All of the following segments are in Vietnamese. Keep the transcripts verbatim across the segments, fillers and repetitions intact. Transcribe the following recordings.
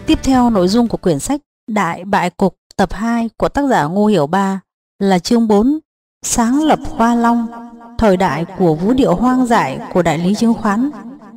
Tiếp theo, nội dung của quyển sách Đại Bại Cục tập hai của tác giả Ngô Hiểu Ba là chương bốn, sáng lập Hoa Long, thời đại của vũ điệu hoang dại của đại lý chứng khoán.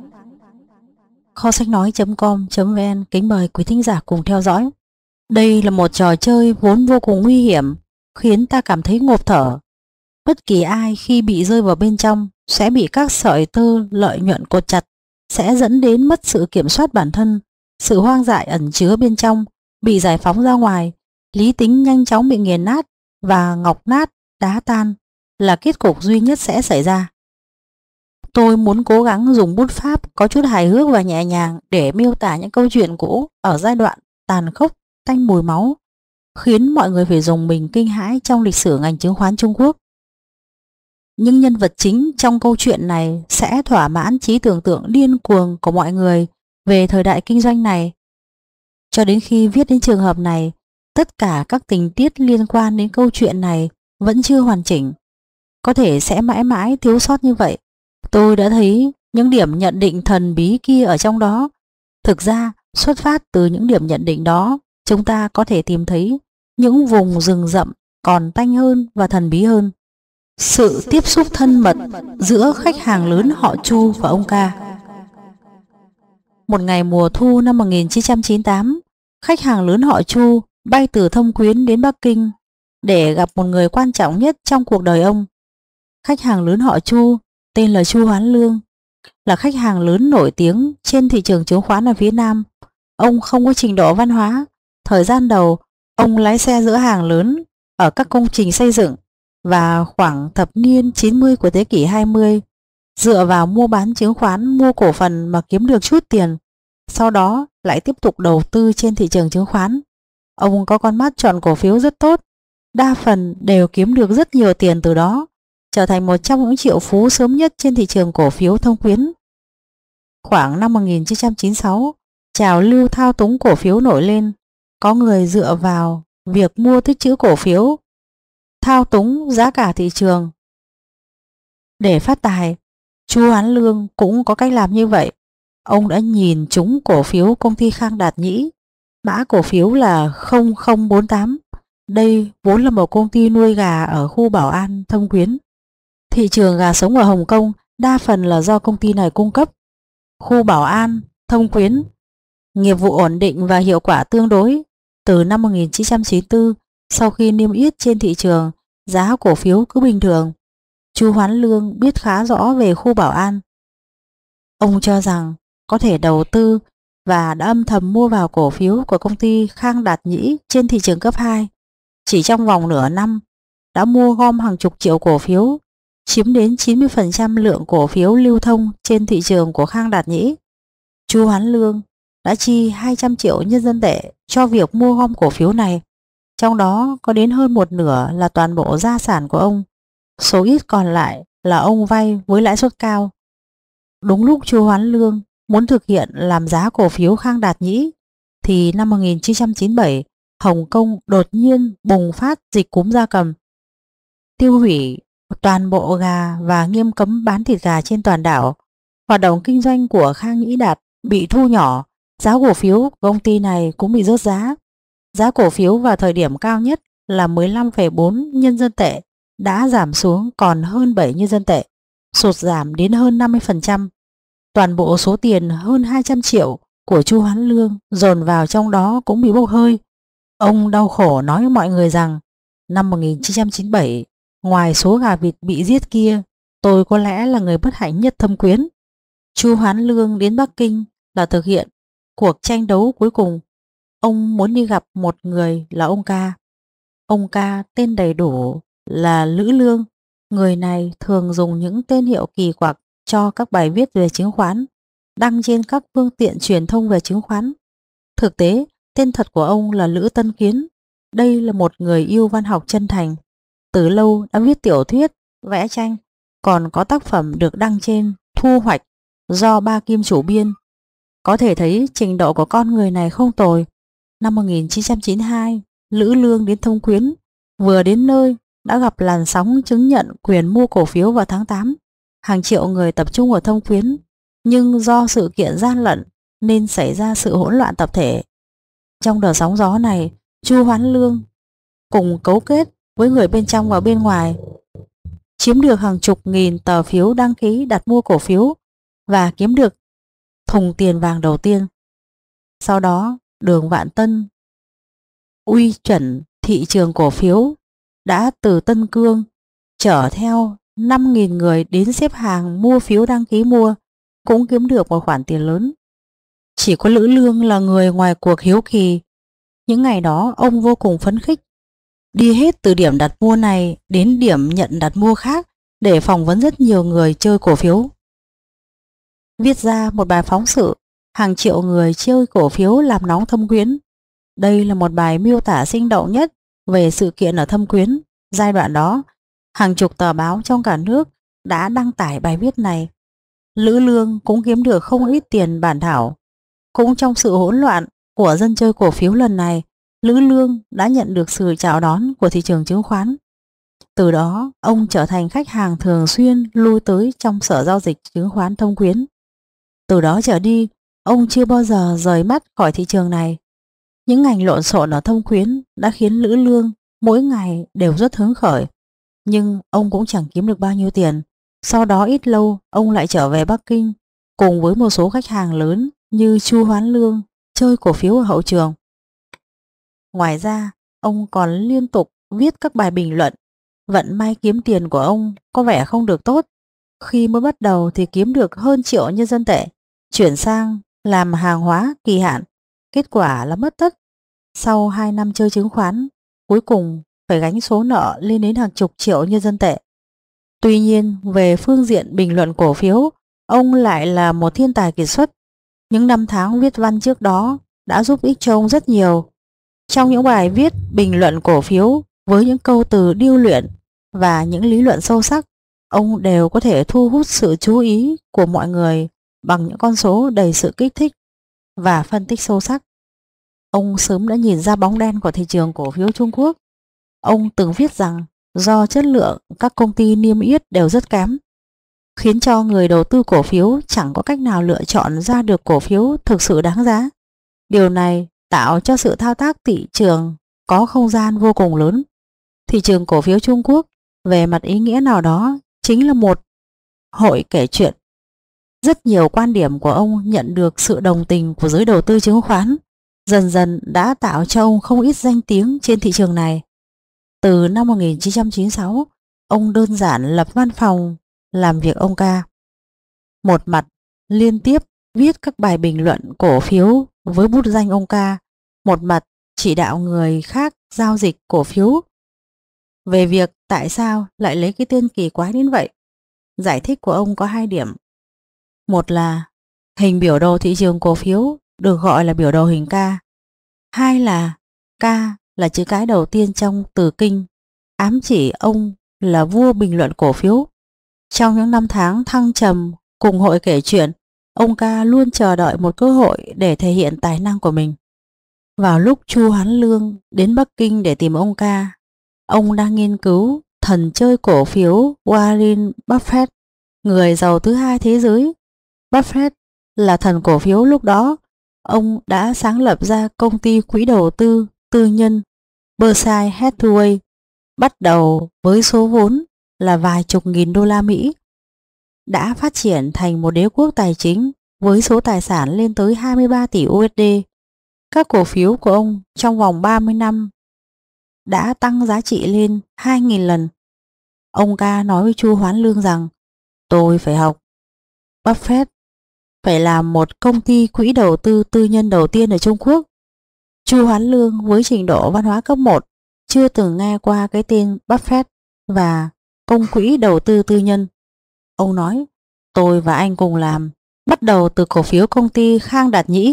Kho sách nói chấm com chấm vn kính mời quý thính giả cùng theo dõi. Đây là một trò chơi vốn vô cùng nguy hiểm, khiến ta cảm thấy ngộp thở. Bất kỳ ai khi bị rơi vào bên trong sẽ bị các sợi tơ lợi nhuận cột chặt, sẽ dẫn đến mất sự kiểm soát bản thân. Sự hoang dại ẩn chứa bên trong bị giải phóng ra ngoài, lý tính nhanh chóng bị nghiền nát và ngọc nát, đá tan là kết cục duy nhất sẽ xảy ra. Tôi muốn cố gắng dùng bút pháp có chút hài hước và nhẹ nhàng để miêu tả những câu chuyện cũ ở giai đoạn tàn khốc, tanh mùi máu, khiến mọi người phải rùng mình kinh hãi trong lịch sử ngành chứng khoán Trung Quốc. Những nhân vật chính trong câu chuyện này sẽ thỏa mãn trí tưởng tượng điên cuồng của mọi người về thời đại kinh doanh này. Cho đến khi viết đến trường hợp này, tất cả các tình tiết liên quan đến câu chuyện này vẫn chưa hoàn chỉnh. Có thể sẽ mãi mãi thiếu sót như vậy. Tôi đã thấy những điểm nhận định thần bí kia ở trong đó. Thực ra, xuất phát từ những điểm nhận định đó, chúng ta có thể tìm thấy những vùng rừng rậm còn tanh hơn và thần bí hơn. Sự tiếp xúc thân mật giữa khách hàng lớn họ Chu và ông Ca. Một ngày mùa thu năm một nghìn chín trăm chín mươi tám, khách hàng lớn họ Chu bay từ Thâm Quyến đến Bắc Kinh để gặp một người quan trọng nhất trong cuộc đời ông. Khách hàng lớn họ Chu tên là Chu Hoán Lương, là khách hàng lớn nổi tiếng trên thị trường chứng khoán ở phía Nam. Ông không có trình độ văn hóa. Thời gian đầu, ông lái xe giữa hàng lớn ở các công trình xây dựng, và khoảng thập niên chín mươi của thế kỷ hai mươi, dựa vào mua bán chứng khoán, mua cổ phần mà kiếm được chút tiền, sau đó lại tiếp tục đầu tư trên thị trường chứng khoán. Ông có con mắt chọn cổ phiếu rất tốt, đa phần đều kiếm được rất nhiều tiền từ đó, trở thành một trong những triệu phú sớm nhất trên thị trường cổ phiếu Thâm Quyến. Khoảng năm một nghìn chín trăm chín mươi sáu, trào lưu thao túng cổ phiếu nổi lên. Có người dựa vào việc mua tích trữ cổ phiếu, thao túng giá cả thị trường để phát tài. Chu Hoán Lương cũng có cách làm như vậy. Ông đã nhìn trúng cổ phiếu công ty Khang Đạt Nhĩ, mã cổ phiếu là không không bốn tám. Đây vốn là một công ty nuôi gà ở khu Bảo An, Thâm Quyến. Thị trường gà sống ở Hồng Kông đa phần là do công ty này cung cấp. Khu Bảo An, Thâm Quyến, nghiệp vụ ổn định và hiệu quả tương đối. Từ năm một nghìn chín trăm chín mươi tư, sau khi niêm yết trên thị trường, giá cổ phiếu cứ bình thường. Chu Hoán Lương biết khá rõ về khu Bảo An. Ông cho rằng có thể đầu tư và đã âm thầm mua vào cổ phiếu của công ty Khang Đạt Nhĩ trên thị trường cấp hai. Chỉ trong vòng nửa năm đã mua gom hàng chục triệu cổ phiếu, chiếm đến chín mươi phần trăm lượng cổ phiếu lưu thông trên thị trường của Khang Đạt Nhĩ. Chu Hoán Lương đã chi hai trăm triệu nhân dân tệ cho việc mua gom cổ phiếu này. Trong đó có đến hơn một nửa là toàn bộ gia sản của ông. Số ít còn lại là ông vay với lãi suất cao. Đúng lúc Chu Hoán Lương muốn thực hiện làm giá cổ phiếu Khang Đạt Nhĩ thì năm một nghìn chín trăm chín mươi bảy, Hồng Kông đột nhiên bùng phát dịch cúm gia cầm, tiêu hủy toàn bộ gà và nghiêm cấm bán thịt gà trên toàn đảo. Hoạt động kinh doanh của Khang Nhĩ Đạt bị thu nhỏ, giá cổ phiếu của công ty này cũng bị rớt giá. Giá cổ phiếu vào thời điểm cao nhất là mười lăm phẩy bốn nhân dân tệ đã giảm xuống còn hơn bảy nhân dân tệ, sụt giảm đến hơn năm mươi phần trăm. Toàn bộ số tiền hơn hai trăm triệu của Chu Hoán Lương dồn vào trong đó cũng bị bốc hơi. Ông đau khổ nói với mọi người rằng năm một nghìn chín trăm chín mươi bảy, ngoài số gà vịt bị giết kia, tôi có lẽ là người bất hạnh nhất Thâm Quyến. Chu Hoán Lương đến Bắc Kinh là thực hiện cuộc tranh đấu cuối cùng. Ông muốn đi gặp một người là ông Ca. Ông Ca tên đầy đủ là Lữ Lương. Người này thường dùng những tên hiệu kỳ quặc cho các bài viết về chứng khoán, đăng trên các phương tiện truyền thông về chứng khoán. Thực tế, tên thật của ông là Lữ Tân Kiến. Đây là một người yêu văn học chân thành. Từ lâu đã viết tiểu thuyết, vẽ tranh, còn có tác phẩm được đăng trên Thu Hoạch do Ba Kim chủ biên. Có thể thấy trình độ của con người này không tồi. Năm một nghìn chín trăm chín mươi hai, Lữ Lương đến Thâm Quyến. Vừa đến nơi đã gặp làn sóng chứng nhận quyền mua cổ phiếu vào tháng tám. Hàng triệu người tập trung ở Thâm Quyến, nhưng do sự kiện gian lận nên xảy ra sự hỗn loạn tập thể. Trong đợt sóng gió này, Chu Hoán Lương cùng cấu kết với người bên trong và bên ngoài, chiếm được hàng chục nghìn tờ phiếu đăng ký đặt mua cổ phiếu và kiếm được thùng tiền vàng đầu tiên. Sau đó, Đường Vạn Tân uy chuẩn thị trường cổ phiếu đã từ Tân Cương chở theo năm nghìn người đến xếp hàng mua phiếu đăng ký mua, cũng kiếm được một khoản tiền lớn. Chỉ có Lữ Lương là người ngoài cuộc hiếu kỳ. Những ngày đó ông vô cùng phấn khích, đi hết từ điểm đặt mua này đến điểm nhận đặt mua khác để phỏng vấn rất nhiều người chơi cổ phiếu. Viết ra một bài phóng sự hàng triệu người chơi cổ phiếu làm nóng Thâm Quyến. Đây là một bài miêu tả sinh động nhất về sự kiện ở Thâm Quyến. Giai đoạn đó, hàng chục tờ báo trong cả nước đã đăng tải bài viết này. Lữ Lương cũng kiếm được không ít tiền bản thảo. Cũng trong sự hỗn loạn của dân chơi cổ phiếu lần này, Lữ Lương đã nhận được sự chào đón của thị trường chứng khoán. Từ đó, ông trở thành khách hàng thường xuyên lui tới trong sở giao dịch chứng khoán Thâm Quyến. Từ đó trở đi, ông chưa bao giờ rời mắt khỏi thị trường này. Những ngành lộn xộn ở Thâm Quyến đã khiến Lữ Lương mỗi ngày đều rất hứng khởi. Nhưng ông cũng chẳng kiếm được bao nhiêu tiền. Sau đó ít lâu, ông lại trở về Bắc Kinh cùng với một số khách hàng lớn như Chu Hoán Lương chơi cổ phiếu ở hậu trường. Ngoài ra, ông còn liên tục viết các bài bình luận. Vận may kiếm tiền của ông có vẻ không được tốt. Khi mới bắt đầu thì kiếm được hơn triệu nhân dân tệ, chuyển sang làm hàng hóa kỳ hạn. Kết quả là mất tất. Sau hai năm chơi chứng khoán, cuối cùng phải gánh số nợ lên đến hàng chục triệu nhân dân tệ. Tuy nhiên, về phương diện bình luận cổ phiếu, ông lại là một thiên tài kiệt xuất. Những năm tháng viết văn trước đó đã giúp ích cho ông rất nhiều. Trong những bài viết bình luận cổ phiếu với những câu từ điêu luyện và những lý luận sâu sắc, ông đều có thể thu hút sự chú ý của mọi người bằng những con số đầy sự kích thích và phân tích sâu sắc. Ông sớm đã nhìn ra bóng đen của thị trường cổ phiếu Trung Quốc. Ông từng viết rằng do chất lượng các công ty niêm yết đều rất kém, khiến cho người đầu tư cổ phiếu chẳng có cách nào lựa chọn ra được cổ phiếu thực sự đáng giá. Điều này tạo cho sự thao tác thị trường có không gian vô cùng lớn. Thị trường cổ phiếu Trung Quốc về mặt ý nghĩa nào đó chính là một hội kể chuyện. Rất nhiều quan điểm của ông nhận được sự đồng tình của giới đầu tư chứng khoán, dần dần đã tạo cho ông không ít danh tiếng trên thị trường này. Từ năm một nghìn chín trăm chín mươi sáu, ông đơn giản lập văn phòng làm việc ông ca. Một mặt liên tiếp viết các bài bình luận cổ phiếu với bút danh ông ca, một mặt chỉ đạo người khác giao dịch cổ phiếu. Về việc tại sao lại lấy cái tên kỳ quái đến vậy, giải thích của ông có hai điểm. Một là hình biểu đồ thị trường cổ phiếu được gọi là biểu đồ hình K. Hai là K là chữ cái đầu tiên trong từ kinh, ám chỉ ông là vua bình luận cổ phiếu. Trong những năm tháng thăng trầm cùng hội kể chuyện, ông ca luôn chờ đợi một cơ hội để thể hiện tài năng của mình. Vào lúc Chu Hoán Lương đến Bắc Kinh để tìm ông ca, ông đang nghiên cứu thần chơi cổ phiếu Warren Buffett, người giàu thứ hai thế giới. Buffett là thần cổ phiếu lúc đó. Ông đã sáng lập ra công ty quỹ đầu tư tư nhân Berkshire Hathaway, bắt đầu với số vốn là vài chục nghìn đô la Mỹ, đã phát triển thành một đế quốc tài chính với số tài sản lên tới hai mươi ba tỷ u ét đê. Các cổ phiếu của ông trong vòng ba mươi năm đã tăng giá trị lên hai nghìn lần. Ông ca nói với Chu Hoán Lương rằng tôi phải học Buffett, phải làm một công ty quỹ đầu tư tư nhân đầu tiên ở Trung Quốc. Chu Hoán Lương với trình độ văn hóa cấp một chưa từng nghe qua cái tên Buffett và công quỹ đầu tư tư nhân. Ông nói tôi và anh cùng làm, bắt đầu từ cổ phiếu công ty Khang Đạt Nhĩ.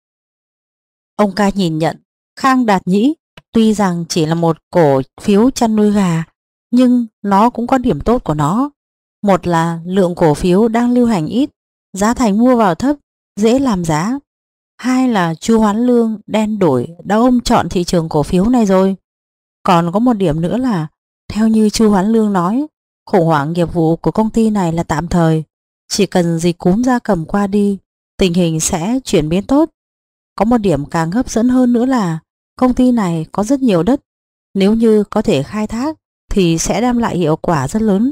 Ông ca nhìn nhận Khang Đạt Nhĩ tuy rằng chỉ là một cổ phiếu chăn nuôi gà, nhưng nó cũng có điểm tốt của nó. Một là lượng cổ phiếu đang lưu hành ít, giá thành mua vào thấp, dễ làm giá. Hai là Chu Hoán Lương đen đủi đã ôm trọn thị trường cổ phiếu này rồi. Còn có một điểm nữa là, theo như Chu Hoán Lương nói, khủng hoảng nghiệp vụ của công ty này là tạm thời. Chỉ cần dịch cúm gia cầm qua đi, tình hình sẽ chuyển biến tốt. Có một điểm càng hấp dẫn hơn nữa là công ty này có rất nhiều đất, nếu như có thể khai thác thì sẽ đem lại hiệu quả rất lớn.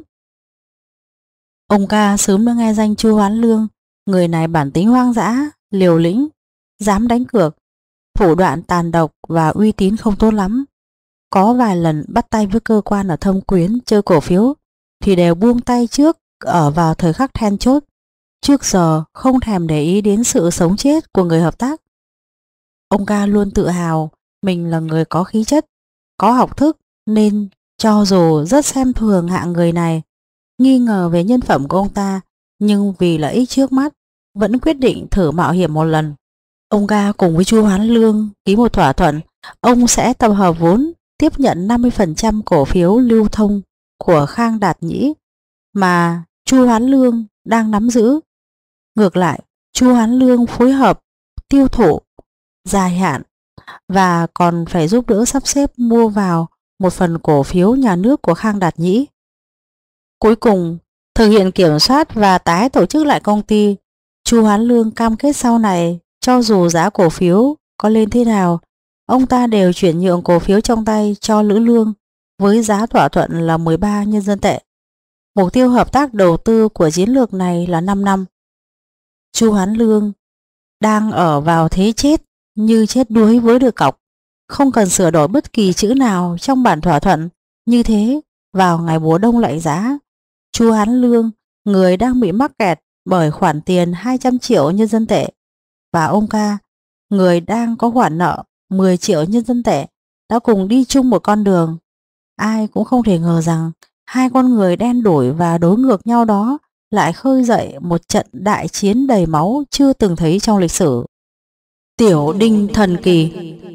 Ông ca sớm đã nghe danh Chu Hoán Lương, người này bản tính hoang dã, liều lĩnh, dám đánh cược, thủ đoạn tàn độc và uy tín không tốt lắm. Có vài lần bắt tay với cơ quan ở Thâm Quyến chơi cổ phiếu thì đều buông tay trước ở vào thời khắc then chốt, trước giờ không thèm để ý đến sự sống chết của người hợp tác. Ông ca luôn tự hào mình là người có khí chất, có học thức, nên cho dù rất xem thường hạng người này, nghi ngờ về nhân phẩm của ông ta, nhưng vì lợi ích trước mắt vẫn quyết định thử mạo hiểm một lần. Ông ca cùng với Chu Hoán Lương ký một thỏa thuận, ông sẽ tập hợp vốn tiếp nhận năm mươi phần trăm cổ phiếu lưu thông của Khang Đạt Nhĩ mà Chu Hoán Lương đang nắm giữ. Ngược lại, Chu Hoán Lương phối hợp tiêu thụ dài hạn và còn phải giúp đỡ sắp xếp mua vào một phần cổ phiếu nhà nước của Khang Đạt Nhĩ. Cuối cùng, thực hiện kiểm soát và tái tổ chức lại công ty, Chu Hoán Lương cam kết sau này cho dù giá cổ phiếu có lên thế nào, ông ta đều chuyển nhượng cổ phiếu trong tay cho Lữ Lương với giá thỏa thuận là mười ba nhân dân tệ. Mục tiêu hợp tác đầu tư của chiến lược này là năm năm. Chu Hoán Lương đang ở vào thế chết như chết đuối với đuôi cọc, không cần sửa đổi bất kỳ chữ nào trong bản thỏa thuận. Như thế, vào ngày mùa đông lạnh giá, Chu Hoán Lương, người đang bị mắc kẹt bởi khoản tiền hai trăm triệu nhân dân tệ, và ông ca, người đang có khoản nợ mười triệu nhân dân tệ, đã cùng đi chung một con đường. Ai cũng không thể ngờ rằng hai con người đen đủi và đối ngược nhau đó lại khơi dậy một trận đại chiến đầy máu chưa từng thấy trong lịch sử. Tiểu Đinh thần kỳ.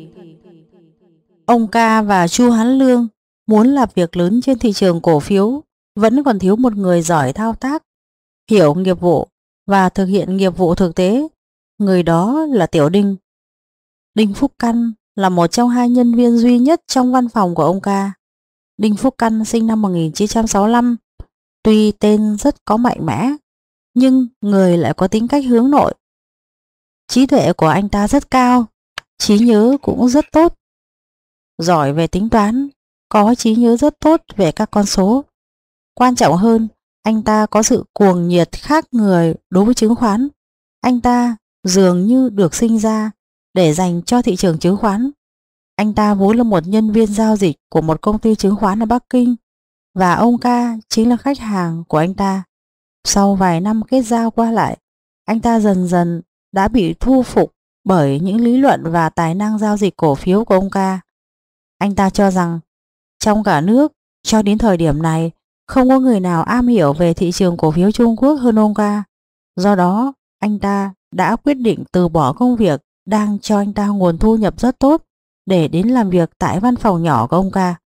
Ông ca và Chu Hoán Lương muốn làm việc lớn trên thị trường cổ phiếu, vẫn còn thiếu một người giỏi thao tác, hiểu nghiệp vụ và thực hiện nghiệp vụ thực tế. Người đó là Tiểu Đinh. Đinh Phúc Căn là một trong hai nhân viên duy nhất trong văn phòng của ông ca. Đinh Phúc Căn sinh năm một nghìn chín trăm sáu mươi lăm, tuy tên rất có mạnh mẽ, nhưng người lại có tính cách hướng nội. Trí tuệ của anh ta rất cao, trí nhớ cũng rất tốt. Giỏi về tính toán, có trí nhớ rất tốt về các con số. Quan trọng hơn, anh ta có sự cuồng nhiệt khác người đối với chứng khoán. Anh ta dường như được sinh ra để dành cho thị trường chứng khoán. Anh ta vốn là một nhân viên giao dịch của một công ty chứng khoán ở Bắc Kinh, và ông ca chính là khách hàng của anh ta. Sau vài năm kết giao qua lại, anh ta dần dần đã bị thu phục bởi những lý luận và tài năng giao dịch cổ phiếu của ông ca. Anh ta cho rằng trong cả nước cho đến thời điểm này không có người nào am hiểu về thị trường cổ phiếu Trung Quốc hơn ông ca. Do đó, anh ta đã quyết định từ bỏ công việc đang cho anh ta nguồn thu nhập rất tốt để đến làm việc tại văn phòng nhỏ của ông ca.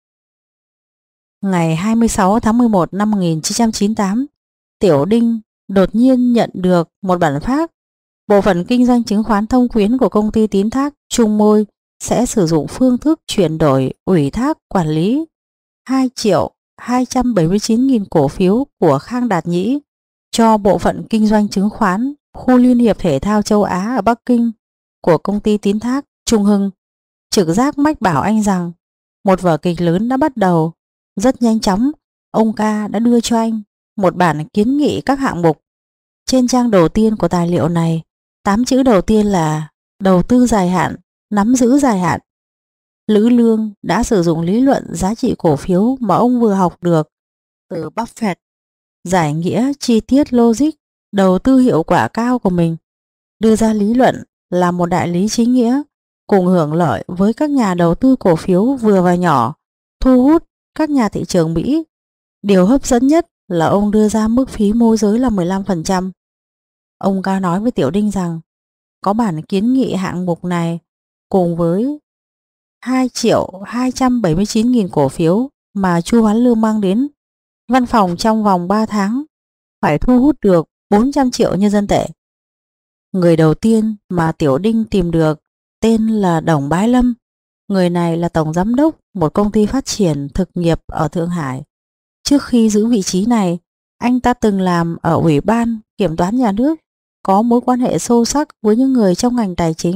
Ngày hai mươi sáu tháng mười một năm một nghìn chín trăm chín mươi tám, Tiểu Đinh đột nhiên nhận được một bản phát. Bộ phận kinh doanh chứng khoán Thông Quyến của công ty tín thác Trung Môi sẽ sử dụng phương thức chuyển đổi ủy thác quản lý hai triệu hai trăm bảy mươi chín nghìn cổ phiếu của Khang Đạt Nhĩ cho bộ phận kinh doanh chứng khoán khu Liên hiệp Thể thao Châu Á ở Bắc Kinh của công ty tín thác Trung Hưng. Trực giác mách bảo anh rằng một vở kịch lớn đã bắt đầu. Rất nhanh chóng, ông ca đã đưa cho anh một bản kiến nghị các hạng mục. Trên trang đầu tiên của tài liệu này, tám chữ đầu tiên là đầu tư dài hạn, nắm giữ dài hạn. Lữ Lương đã sử dụng lý luận giá trị cổ phiếu mà ông vừa học được từ Buffett, giải nghĩa chi tiết logic đầu tư hiệu quả cao của mình, đưa ra lý luận là một đại lý chính nghĩa, cùng hưởng lợi với các nhà đầu tư cổ phiếu vừa và nhỏ, thu hút các nhà thị trường Mỹ. Điều hấp dẫn nhất là ông đưa ra mức phí môi giới là mười lăm phần trăm. Ông ca nói với Tiểu Đinh rằng có bản kiến nghị hạng mục này cùng với hai triệu hai trăm bảy mươi chín nghìn cổ phiếu mà Chu Hoán Lương mang đến văn phòng trong vòng ba tháng phải thu hút được bốn trăm triệu nhân dân tệ. Người đầu tiên mà Tiểu Đinh tìm được tên là Đồng Bái Lâm. Người này là tổng giám đốc một công ty phát triển thực nghiệp ở Thượng Hải. Trước khi giữ vị trí này, anh ta từng làm ở Ủy ban Kiểm toán Nhà nước, có mối quan hệ sâu sắc với những người trong ngành tài chính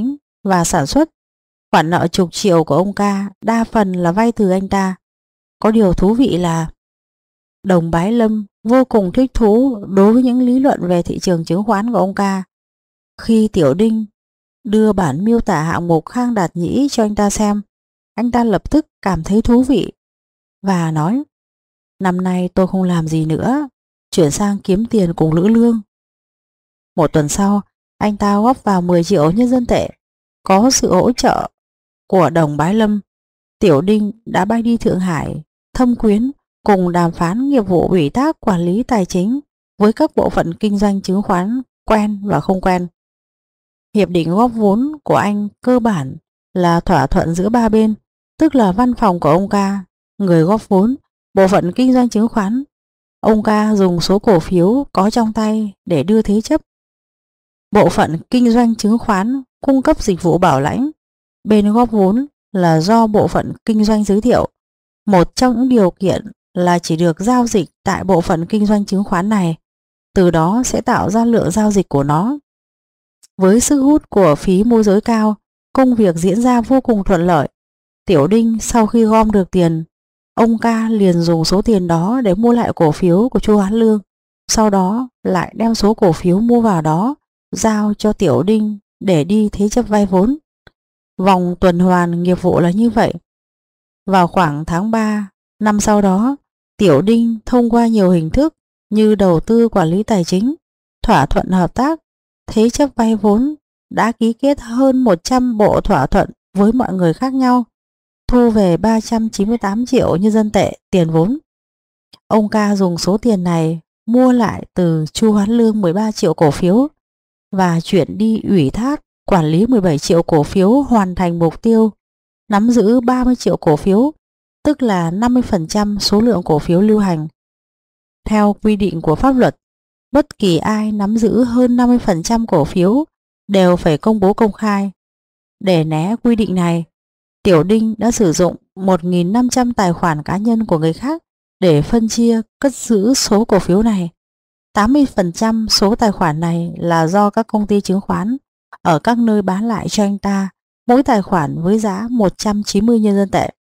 và sản xuất. Khoản nợ chục triệu của ông ca đa phần là vay từ anh ta. Có điều thú vị là Đồng Bái Lâm vô cùng thích thú đối với những lý luận về thị trường chứng khoán của ông ca. Khi Tiểu Đinh đưa bản miêu tả hạng mục Khang Đạt Nhĩ cho anh ta xem, anh ta lập tức cảm thấy thú vị và nói: năm nay tôi không làm gì nữa, chuyển sang kiếm tiền cùng Lữ Lương. Một tuần sau, anh ta góp vào mười triệu nhân dân tệ. Có sự hỗ trợ của Đồng Bái Lâm, Tiểu Đinh đã bay đi Thượng Hải thâm quyến cùng đàm phán nghiệp vụ ủy thác quản lý tài chính với các bộ phận kinh doanh chứng khoán quen và không quen. Hiệp định góp vốn của anh cơ bản là thỏa thuận giữa ba bên, tức là văn phòng của ông ca, người góp vốn, bộ phận kinh doanh chứng khoán. Ông ca dùng số cổ phiếu có trong tay để đưa thế chấp. Bộ phận kinh doanh chứng khoán cung cấp dịch vụ bảo lãnh. Bên góp vốn là do bộ phận kinh doanh giới thiệu. Một trong những điều kiện là chỉ được giao dịch tại bộ phận kinh doanh chứng khoán này, từ đó sẽ tạo ra lượng giao dịch của nó. Với sức hút của phí môi giới cao, công việc diễn ra vô cùng thuận lợi. Tiểu Đinh sau khi gom được tiền, ông ca liền dùng số tiền đó để mua lại cổ phiếu của Chu Hoán Lương, sau đó lại đem số cổ phiếu mua vào đó giao cho Tiểu Đinh để đi thế chấp vay vốn. Vòng tuần hoàn nghiệp vụ là như vậy. Vào khoảng tháng ba năm sau đó, Tiểu Đinh thông qua nhiều hình thức như đầu tư quản lý tài chính, thỏa thuận hợp tác, thế chấp vay vốn đã ký kết hơn một trăm bộ thỏa thuận với mọi người khác nhau, thu về ba trăm chín mươi tám triệu nhân dân tệ tiền vốn. Ông ca dùng số tiền này mua lại từ Chu Hoán Lương mười ba triệu cổ phiếu và chuyển đi ủy thác quản lý mười bảy triệu cổ phiếu, hoàn thành mục tiêu nắm giữ ba mươi triệu cổ phiếu, tức là năm mươi phần trăm số lượng cổ phiếu lưu hành. Theo quy định của pháp luật, bất kỳ ai nắm giữ hơn năm mươi phần trăm cổ phiếu đều phải công bố công khai. Để né quy định này, Tiểu Đinh đã sử dụng một nghìn năm trăm tài khoản cá nhân của người khác để phân chia cất giữ số cổ phiếu này. tám mươi phần trăm số tài khoản này là do các công ty chứng khoán ở các nơi bán lại cho anh ta, mỗi tài khoản với giá một trăm chín mươi nhân dân tệ.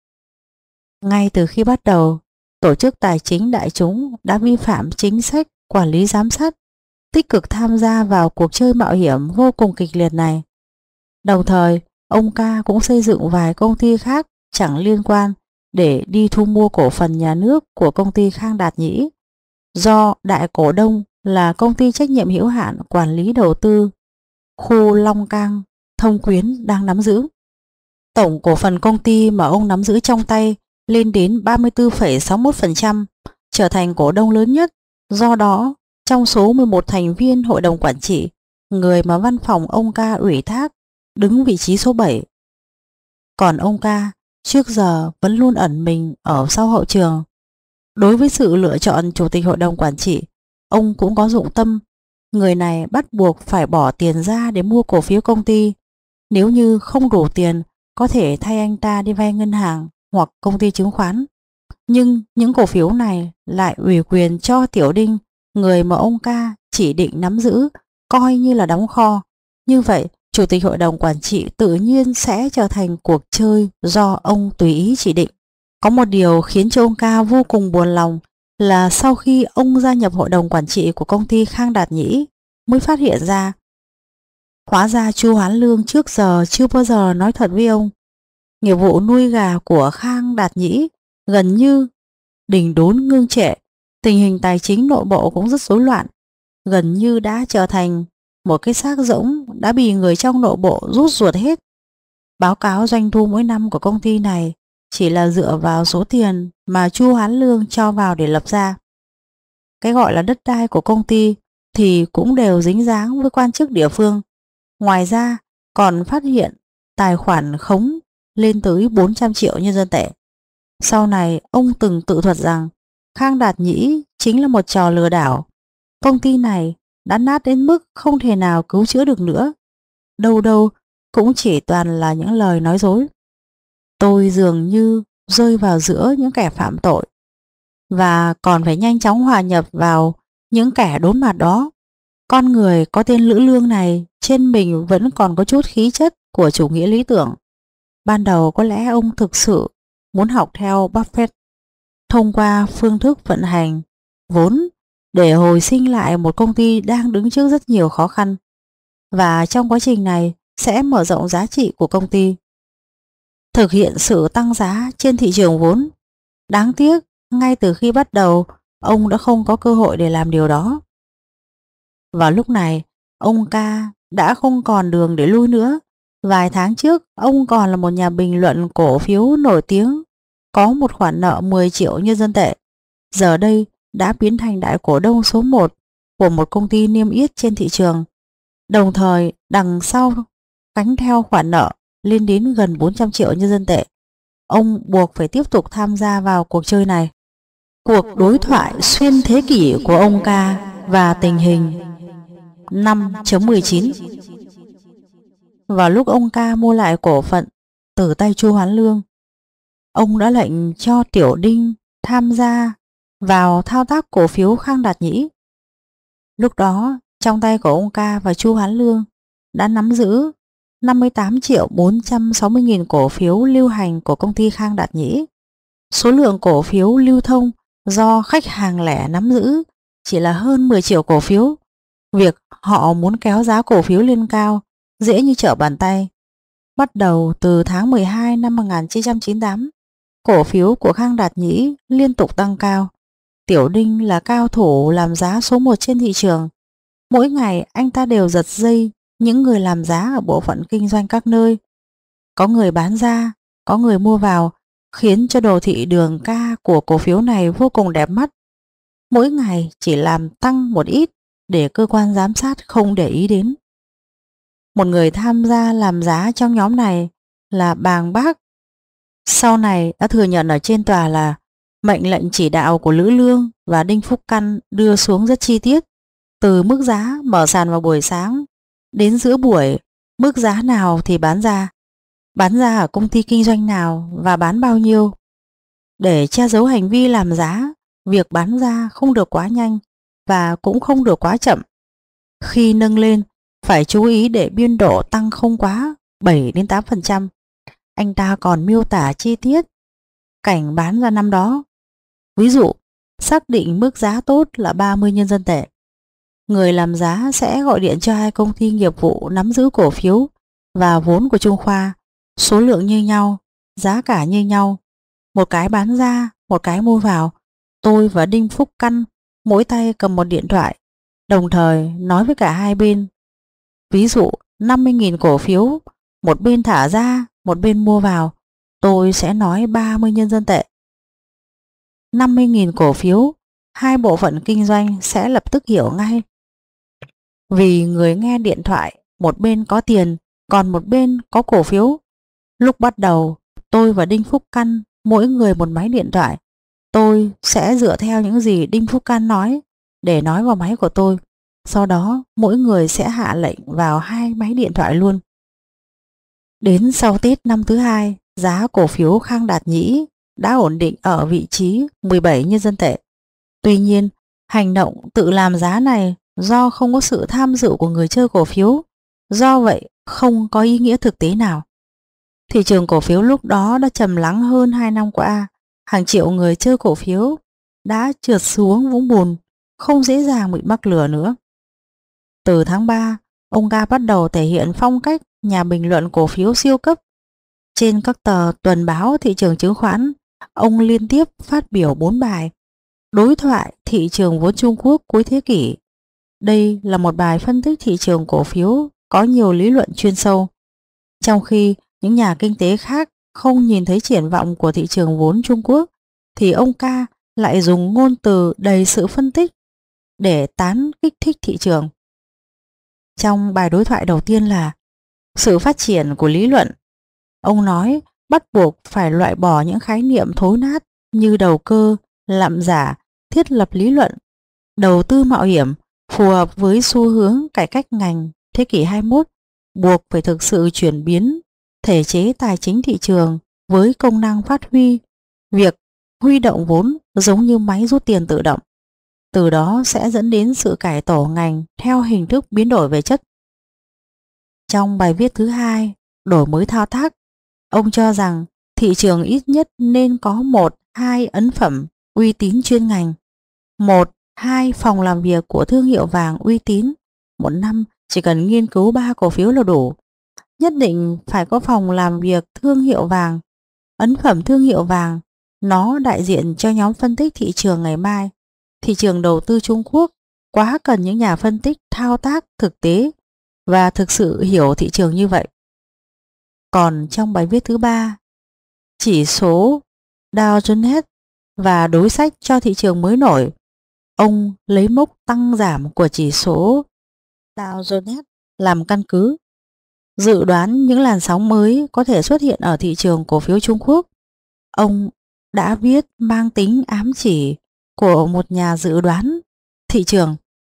Ngay từ khi bắt đầu, tổ chức tài chính đại chúng đã vi phạm chính sách quản lý giám sát, tích cực tham gia vào cuộc chơi mạo hiểm vô cùng kịch liệt này. Đồng thời, ông ca cũng xây dựng vài công ty khác chẳng liên quan để đi thu mua cổ phần nhà nước của công ty Khang Đạt Nhĩ, do đại cổ đông là công ty trách nhiệm hữu hạn quản lý đầu tư khu Long Cang, Thông Quyến đang nắm giữ. Tổng cổ phần công ty mà ông nắm giữ trong tay lên đến ba mươi tư phẩy sáu mươi mốt phần trăm, trở thành cổ đông lớn nhất. Do đó, trong số mười một thành viên hội đồng quản trị, người mà văn phòng ông ca ủy thác đứng vị trí số bảy. Còn ông ca trước giờ vẫn luôn ẩn mình ở sau hậu trường. Đối với sự lựa chọn chủ tịch hội đồng quản trị, ông cũng có dụng tâm. Người này bắt buộc phải bỏ tiền ra để mua cổ phiếu công ty. Nếu như không đủ tiền, có thể thay anh ta đi vay ngân hàng hoặc công ty chứng khoán. Nhưng những cổ phiếu này lại ủy quyền cho Tiểu Đinh, người mà ông ca chỉ định nắm giữ, coi như là đóng kho. Như vậy, chủ tịch hội đồng quản trị tự nhiên sẽ trở thành cuộc chơi do ông tùy ý chỉ định. Có một điều khiến cho ông ca vô cùng buồn lòng là sau khi ông gia nhập hội đồng quản trị của công ty Khang Đạt Nhĩ mới phát hiện ra, hóa ra Chu Hoán Lương trước giờ chưa bao giờ nói thật với ông. Nghiệp vụ nuôi gà của Khang Đạt Nhĩ gần như đình đốn ngưng trệ, tình hình tài chính nội bộ cũng rất rối loạn, gần như đã trở thành một cái xác rỗng đã bị người trong nội bộ rút ruột hết. Báo cáo doanh thu mỗi năm của công ty này chỉ là dựa vào số tiền mà Chu Hoán Lương cho vào để lập ra. Cái gọi là đất đai của công ty thì cũng đều dính dáng với quan chức địa phương. Ngoài ra còn phát hiện tài khoản khống lên tới bốn trăm triệu nhân dân tệ. Sau này ông từng tự thuật rằng Khang Đạt Nhĩ chính là một trò lừa đảo. Công ty này đã nát đến mức không thể nào cứu chữa được nữa. Đâu đâu cũng chỉ toàn là những lời nói dối. Tôi dường như rơi vào giữa những kẻ phạm tội và còn phải nhanh chóng hòa nhập vào những kẻ đốn mặt đó. Con người có tên Lữ Lương này trên mình vẫn còn có chút khí chất của chủ nghĩa lý tưởng. Ban đầu có lẽ ông thực sự muốn học theo Buffett, thông qua phương thức vận hành vốn để hồi sinh lại một công ty đang đứng trước rất nhiều khó khăn, và trong quá trình này sẽ mở rộng giá trị của công ty, thực hiện sự tăng giá trên thị trường vốn. Đáng tiếc, ngay từ khi bắt đầu, ông đã không có cơ hội để làm điều đó. Vào lúc này, ông Ca đã không còn đường để lui nữa. Vài tháng trước, ông còn là một nhà bình luận cổ phiếu nổi tiếng, có một khoản nợ mười triệu nhân dân tệ. Giờ đây đã biến thành đại cổ đông số một của một công ty niêm yết trên thị trường. Đồng thời, đằng sau gánh theo khoản nợ lên đến gần bốn trăm triệu nhân dân tệ. Ông buộc phải tiếp tục tham gia vào cuộc chơi này. Cuộc đối thoại xuyên thế kỷ của ông Ca và tình hình năm chấm mười chín. Vào lúc ông Ca mua lại cổ phần từ tay Chu Hoán Lương, ông đã lệnh cho Tiểu Đinh tham gia vào thao tác cổ phiếu Khang Đạt Nhĩ. Lúc đó, trong tay của ông Ca và Chu Hoán Lương đã nắm giữ năm mươi tám triệu bốn trăm sáu mươi nghìn cổ phiếu lưu hành của công ty Khang Đạt Nhĩ. Số lượng cổ phiếu lưu thông do khách hàng lẻ nắm giữ chỉ là hơn mười triệu cổ phiếu. Việc họ muốn kéo giá cổ phiếu lên cao dễ như trở bàn tay. Bắt đầu từ tháng mười hai năm một nghìn chín trăm chín mươi tám, cổ phiếu của Khang Đạt Nhĩ liên tục tăng cao. Tiểu Đinh là cao thủ làm giá số một trên thị trường. Mỗi ngày anh ta đều giật dây những người làm giá ở bộ phận kinh doanh các nơi. Có người bán ra, có người mua vào, khiến cho đồ thị đường ca của cổ phiếu này vô cùng đẹp mắt. Mỗi ngày chỉ làm tăng một ít để cơ quan giám sát không để ý đến. Một người tham gia làm giá trong nhóm này là Bàng Bác, sau này đã thừa nhận ở trên tòa là mệnh lệnh chỉ đạo của Lữ Lương và Đinh Phúc Căn đưa xuống rất chi tiết, từ mức giá mở sàn vào buổi sáng đến giữa buổi, mức giá nào thì bán ra, bán ra ở công ty kinh doanh nào và bán bao nhiêu. Để che giấu hành vi làm giá, việc bán ra không được quá nhanh và cũng không được quá chậm. Khi nâng lên, phải chú ý để biên độ tăng không quá bảy đến tám phần trăm. Anh ta còn miêu tả chi tiết cảnh bán ra năm đó. Ví dụ, xác định mức giá tốt là ba mươi nhân dân tệ. Người làm giá sẽ gọi điện cho hai công ty nghiệp vụ nắm giữ cổ phiếu và vốn của Trung Khoa, số lượng như nhau, giá cả như nhau. Một cái bán ra, một cái mua vào. Tôi và Đinh Phúc Căn mỗi tay cầm một điện thoại, đồng thời nói với cả hai bên. Ví dụ năm mươi nghìn cổ phiếu, một bên thả ra, một bên mua vào, tôi sẽ nói ba mươi nhân dân tệ. năm mươi nghìn cổ phiếu, hai bộ phận kinh doanh sẽ lập tức hiểu ngay. Vì người nghe điện thoại, một bên có tiền, còn một bên có cổ phiếu. Lúc bắt đầu, tôi và Đinh Phúc Căn mỗi người một máy điện thoại. Tôi sẽ dựa theo những gì Đinh Phúc Căn nói để nói vào máy của tôi. Sau đó, mỗi người sẽ hạ lệnh vào hai máy điện thoại luôn. Đến sau Tết năm thứ hai, giá cổ phiếu Khang Đạt Nhĩ đã ổn định ở vị trí mười bảy nhân dân tệ. Tuy nhiên, hành động tự làm giá này do không có sự tham dự của người chơi cổ phiếu, do vậy không có ý nghĩa thực tế nào. Thị trường cổ phiếu lúc đó đã trầm lắng hơn hai năm qua, hàng triệu người chơi cổ phiếu đã trượt xuống vũng bùn, không dễ dàng bị mắc lừa nữa. Từ tháng ba, ông Ca bắt đầu thể hiện phong cách nhà bình luận cổ phiếu siêu cấp. Trên các tờ tuần báo thị trường chứng khoán, ông liên tiếp phát biểu bốn bài đối thoại thị trường vốn Trung Quốc cuối thế kỷ. Đây là một bài phân tích thị trường cổ phiếu có nhiều lý luận chuyên sâu. Trong khi những nhà kinh tế khác không nhìn thấy triển vọng của thị trường vốn Trung Quốc, thì ông Ca lại dùng ngôn từ đầy sự phân tích để tán kích thích thị trường. Trong bài đối thoại đầu tiên là sự phát triển của lý luận, ông nói bắt buộc phải loại bỏ những khái niệm thối nát như đầu cơ, lạm giả, thiết lập lý luận, đầu tư mạo hiểm phù hợp với xu hướng cải cách ngành thế kỷ hai mươi mốt, buộc phải thực sự chuyển biến thể chế tài chính thị trường với công năng phát huy việc huy động vốn giống như máy rút tiền tự động. Từ đó sẽ dẫn đến sự cải tổ ngành theo hình thức biến đổi về chất. Trong bài viết thứ hai, đổi mới thao tác. Ông cho rằng thị trường ít nhất nên có một, hai ấn phẩm uy tín chuyên ngành, một, hai phòng làm việc của thương hiệu vàng uy tín. Một năm chỉ cần nghiên cứu ba cổ phiếu là đủ. Nhất định phải có phòng làm việc thương hiệu vàng. Ấn phẩm thương hiệu vàng, nó đại diện cho nhóm phân tích thị trường ngày mai. Thị trường đầu tư Trung Quốc quá cần những nhà phân tích thao tác thực tế và thực sự hiểu thị trường như vậy. Còn trong bài viết thứ ba, chỉ số Dow Jones và đối sách cho thị trường mới nổi, ông lấy mốc tăng giảm của chỉ số Dow Jones làm căn cứ, dự đoán những làn sóng mới có thể xuất hiện ở thị trường cổ phiếu Trung Quốc. Ông đã viết mang tính ám chỉ của một nhà dự đoán thị trường.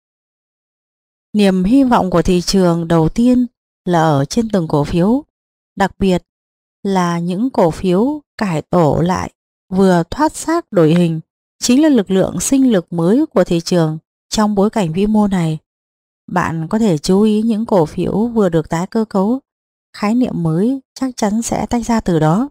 Niềm hy vọng của thị trường đầu tiên là ở trên từng cổ phiếu, đặc biệt là những cổ phiếu cải tổ lại vừa thoát xác đổi hình, chính là lực lượng sinh lực mới của thị trường trong bối cảnh vĩ mô này. Bạn có thể chú ý những cổ phiếu vừa được tái cơ cấu, khái niệm mới chắc chắn sẽ tách ra từ đó.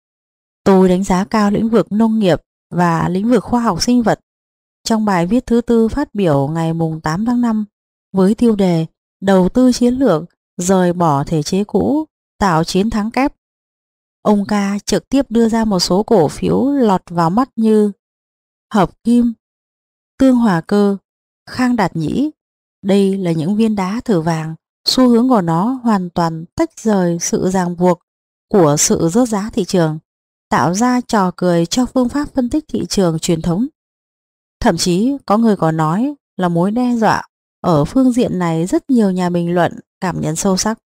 Tôi đánh giá cao lĩnh vực nông nghiệp và lĩnh vực khoa học sinh vật. Trong bài viết thứ tư phát biểu ngày tám tháng năm với tiêu đề Đầu tư chiến lược, rời bỏ thể chế cũ, tạo chiến thắng kép, ông Ca trực tiếp đưa ra một số cổ phiếu lọt vào mắt như Hợp Kim, Tương Hòa Cơ, Khang Đạt Nhĩ. Đây là những viên đá thử vàng, xu hướng của nó hoàn toàn tách rời sự ràng buộc của sự rớt giá thị trường, tạo ra trò cười cho phương pháp phân tích thị trường truyền thống. Thậm chí có người còn nói là mối đe dọa. Ở phương diện này rất nhiều nhà bình luận cảm nhận sâu sắc.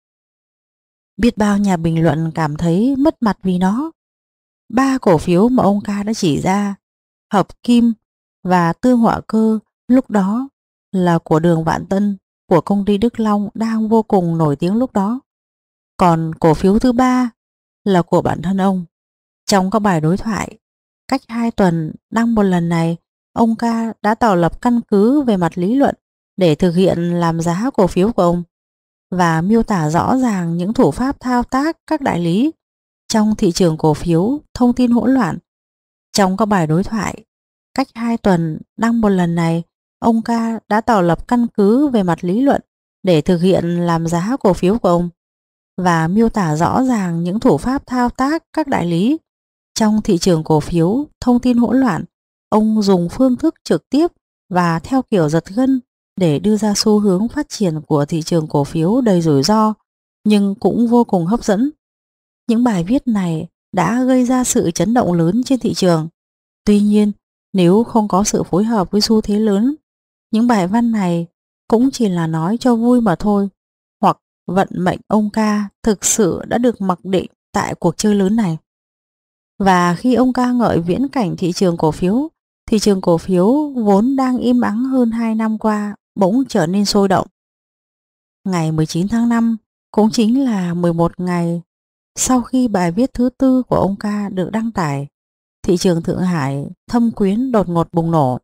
Biết bao nhà bình luận cảm thấy mất mặt vì nó. Ba cổ phiếu mà ông Ca đã chỉ ra, Hợp Kim và Tương Họa Cơ, lúc đó là của Đường Vạn Tân, của công ty Đức Long đang vô cùng nổi tiếng lúc đó. Còn cổ phiếu thứ ba là của bản thân ông. Trong các bài đối thoại cách hai tuần đăng một lần này, ông Ca đã tạo lập căn cứ về mặt lý luận để thực hiện làm giá cổ phiếu của ông và miêu tả rõ ràng những thủ pháp thao tác các đại lý trong thị trường cổ phiếu thông tin hỗn loạn. Trong các bài đối thoại cách hai tuần đăng một lần này, ông Ca đã tạo lập căn cứ về mặt lý luận để thực hiện làm giá cổ phiếu của ông và miêu tả rõ ràng những thủ pháp thao tác các đại lý trong thị trường cổ phiếu thông tin hỗn loạn. Ông dùng phương thức trực tiếp và theo kiểu giật gân để đưa ra xu hướng phát triển của thị trường cổ phiếu đầy rủi ro nhưng cũng vô cùng hấp dẫn. Những bài viết này đã gây ra sự chấn động lớn trên thị trường. Tuy nhiên, nếu không có sự phối hợp với xu thế lớn, những bài văn này cũng chỉ là nói cho vui mà thôi, hoặc vận mệnh ông Ca thực sự đã được mặc định tại cuộc chơi lớn này. Và khi ông ca ngợi viễn cảnh thị trường cổ phiếu, thị trường cổ phiếu vốn đang im ắng hơn hai năm qua bỗng trở nên sôi động. Ngày mười chín tháng năm cũng chính là mười một ngày sau khi bài viết thứ tư của ông ca được đăng tải, thị trường Thượng Hải thâm quyến đột ngột bùng nổ.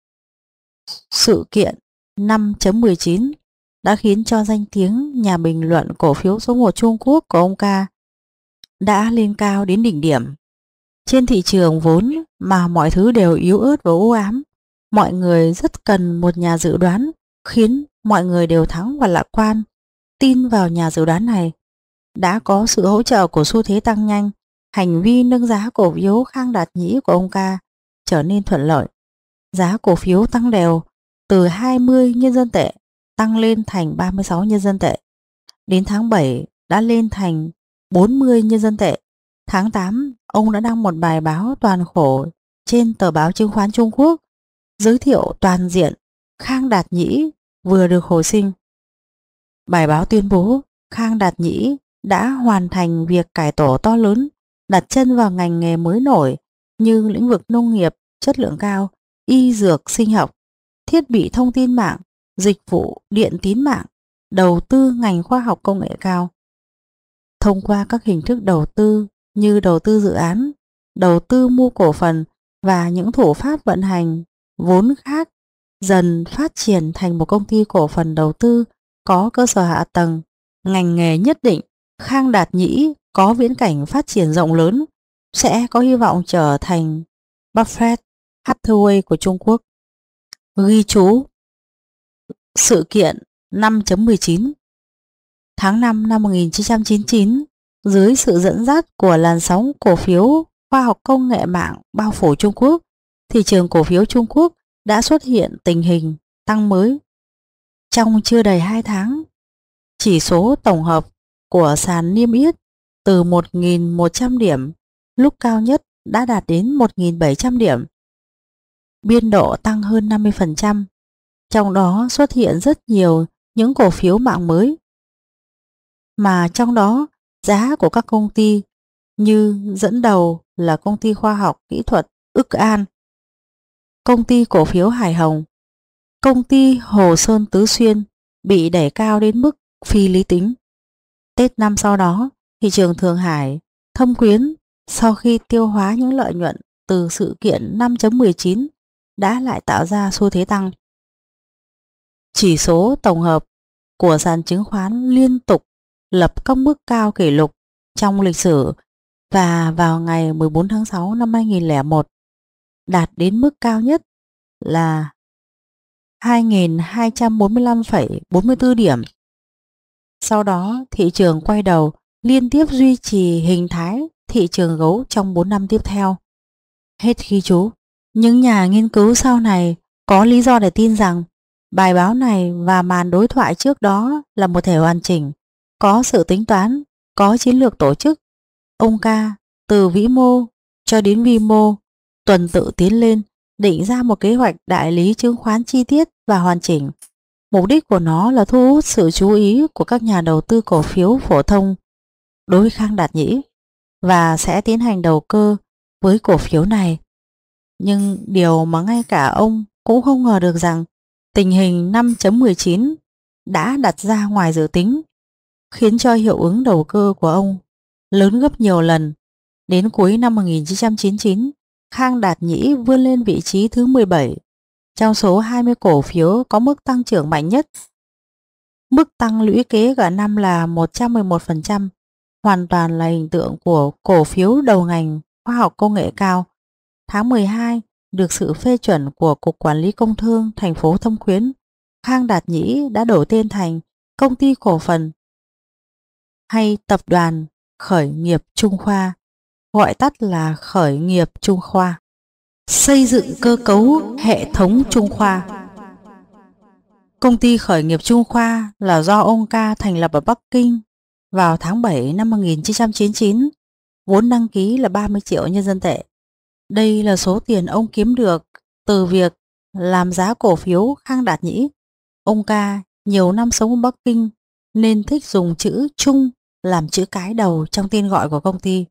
Sự kiện năm chấm mười chín đã khiến cho danh tiếng nhà bình luận cổ phiếu số một Trung Quốc của ông ca đã lên cao đến đỉnh điểm. Trên thị trường vốn mà mọi thứ đều yếu ớt và u ám, mọi người rất cần một nhà dự đoán khiến mọi người đều thắng và lạc quan, tin vào nhà dự đoán này. Đã có sự hỗ trợ của xu thế tăng nhanh, hành vi nâng giá cổ phiếu Khang Đạt Nhĩ của ông ca trở nên thuận lợi. Giá cổ phiếu tăng đều từ hai mươi nhân dân tệ tăng lên thành ba mươi sáu nhân dân tệ. Đến tháng bảy đã lên thành bốn mươi nhân dân tệ. Tháng tám, ông đã đăng một bài báo toàn khổ trên tờ báo chứng khoán Trung Quốc, giới thiệu toàn diện Khang Đạt Nhĩ vừa được hồi sinh. Bài báo tuyên bố Khang Đạt Nhĩ đã hoàn thành việc cải tổ to lớn, đặt chân vào ngành nghề mới nổi như lĩnh vực nông nghiệp chất lượng cao, y dược sinh học, thiết bị thông tin mạng, dịch vụ điện tín mạng, đầu tư ngành khoa học công nghệ cao. Thông qua các hình thức đầu tư như đầu tư dự án, đầu tư mua cổ phần và những thủ pháp vận hành vốn khác, dần phát triển thành một công ty cổ phần đầu tư có cơ sở hạ tầng, ngành nghề nhất định Khang Đạt Nhĩ có viễn cảnh phát triển rộng lớn, sẽ có hy vọng trở thành Buffett Hathaway của Trung Quốc. Ghi chú sự kiện năm chấm mười chín. Tháng năm năm một nghìn chín trăm chín mươi chín, dưới sự dẫn dắt của làn sóng cổ phiếu khoa học công nghệ mạng bao phủ Trung Quốc, thị trường cổ phiếu Trung Quốc đã xuất hiện tình hình tăng mới. Trong chưa đầy hai tháng, chỉ số tổng hợp của sàn niêm yết từ một nghìn một trăm điểm, lúc cao nhất đã đạt đến một nghìn bảy trăm điểm. Biên độ tăng hơn năm mươi phần trăm, trong đó xuất hiện rất nhiều những cổ phiếu mạng mới. Mà trong đó, giá của các công ty như dẫn đầu là công ty khoa học kỹ thuật Ức An, công ty cổ phiếu Hải Hồng, công ty Hồ Sơn Tứ Xuyên bị đẩy cao đến mức phi lý tính. Tết năm sau đó, thị trường Thượng Hải, Thâm Quyến sau khi tiêu hóa những lợi nhuận từ sự kiện năm chấm mười chín đã lại tạo ra xu thế tăng. Chỉ số tổng hợp của sàn chứng khoán liên tục lập các mức cao kỷ lục trong lịch sử và vào ngày mười bốn tháng sáu năm hai nghìn lẻ một đạt đến mức cao nhất là hai nghìn hai trăm bốn mươi lăm phẩy bốn mươi tư điểm. Sau đó thị trường quay đầu liên tiếp duy trì hình thái thị trường gấu trong bốn năm tiếp theo. Hết ghi chú. Những nhà nghiên cứu sau này có lý do để tin rằng bài báo này và màn đối thoại trước đó là một thể hoàn chỉnh, có sự tính toán, có chiến lược tổ chức. Ông Ca từ vĩ mô cho đến vi mô tuần tự tiến lên, định ra một kế hoạch đại lý chứng khoán chi tiết và hoàn chỉnh. Mục đích của nó là thu hút sự chú ý của các nhà đầu tư cổ phiếu phổ thông đối với Khang Đạt Nhĩ và sẽ tiến hành đầu cơ với cổ phiếu này. Nhưng điều mà ngay cả ông cũng không ngờ được rằng tình hình năm chấm mười chín đã đặt ra ngoài dự tính, khiến cho hiệu ứng đầu cơ của ông lớn gấp nhiều lần. Đến cuối năm một nghìn chín trăm chín mươi chín, Khang Đạt Nhĩ vươn lên vị trí thứ mười bảy trong số hai mươi cổ phiếu có mức tăng trưởng mạnh nhất. Mức tăng lũy kế cả năm là một trăm mười một phần trăm, hoàn toàn là hình tượng của cổ phiếu đầu ngành khoa học công nghệ cao. Tháng mười hai, được sự phê chuẩn của Cục Quản lý Công thương thành phố Thâm Quyến, Khang Đạt Nhĩ đã đổi tên thành Công ty Cổ phần hay Tập đoàn Khởi nghiệp Trung Khoa, gọi tắt là Khởi nghiệp Trung Khoa. Xây dựng cơ cấu hệ thống Trung Khoa. Công ty Khởi nghiệp Trung Khoa là do ông Ca thành lập ở Bắc Kinh vào tháng bảy năm một nghìn chín trăm chín mươi chín, vốn đăng ký là ba mươi triệu nhân dân tệ. Đây là số tiền ông kiếm được từ việc làm giá cổ phiếu Khang Đạt Nhĩ. Ông Ca nhiều năm sống ở Bắc Kinh nên thích dùng chữ Trung làm chữ cái đầu trong tên gọi của công ty.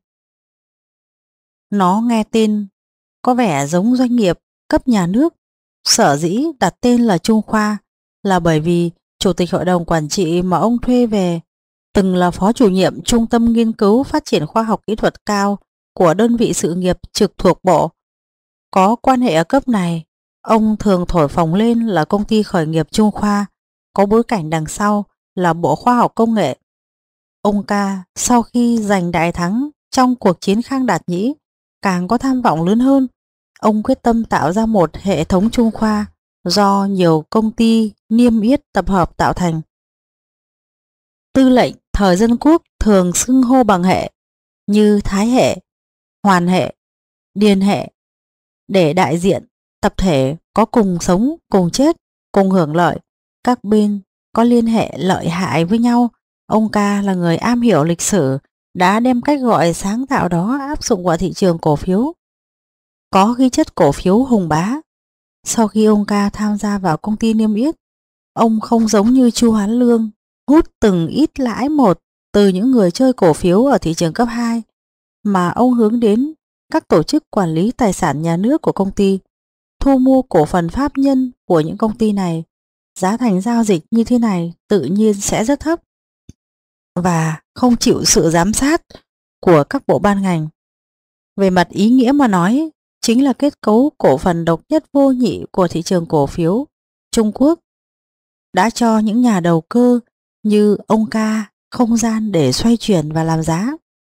Nó nghe tên có vẻ giống doanh nghiệp cấp nhà nước. Sở dĩ đặt tên là Trung Khoa là bởi vì chủ tịch hội đồng quản trị mà ông thuê về từng là phó chủ nhiệm Trung tâm Nghiên cứu Phát triển Khoa học Kỹ thuật cao của đơn vị sự nghiệp trực thuộc Bộ. Có quan hệ ở cấp này, ông thường thổi phồng lên là công ty Khởi nghiệp Trung Khoa, có bối cảnh đằng sau là Bộ Khoa học Công nghệ. Ông Ca sau khi giành đại thắng trong cuộc chiến Khang Đạt Nhĩ càng có tham vọng lớn hơn. Ông quyết tâm tạo ra một hệ thống Trung Khoa do nhiều công ty niêm yết tập hợp tạo thành. Tư lệnh thời dân quốc thường xưng hô bằng hệ như Thái hệ, Hoàn hệ, Điền hệ để đại diện tập thể có cùng sống, cùng chết, cùng hưởng lợi. Các bên có liên hệ lợi hại với nhau. Ông Ca là người am hiểu lịch sử, đã đem cách gọi sáng tạo đó áp dụng vào thị trường cổ phiếu. Có ghi chất cổ phiếu Hùng Bá. Sau khi ông Ca tham gia vào công ty niêm yết, ông không giống như Chu Hoán Lương hút từng ít lãi một từ những người chơi cổ phiếu ở thị trường cấp hai, mà ông hướng đến các tổ chức quản lý tài sản nhà nước của công ty, thu mua cổ phần pháp nhân của những công ty này. Giá thành giao dịch như thế này tự nhiên sẽ rất thấp và không chịu sự giám sát của các bộ ban ngành. Về mặt ý nghĩa mà nói, chính là kết cấu cổ phần độc nhất vô nhị của thị trường cổ phiếu Trung Quốc, đã cho những nhà đầu cơ như ông Ca không gian để xoay chuyển và làm giá.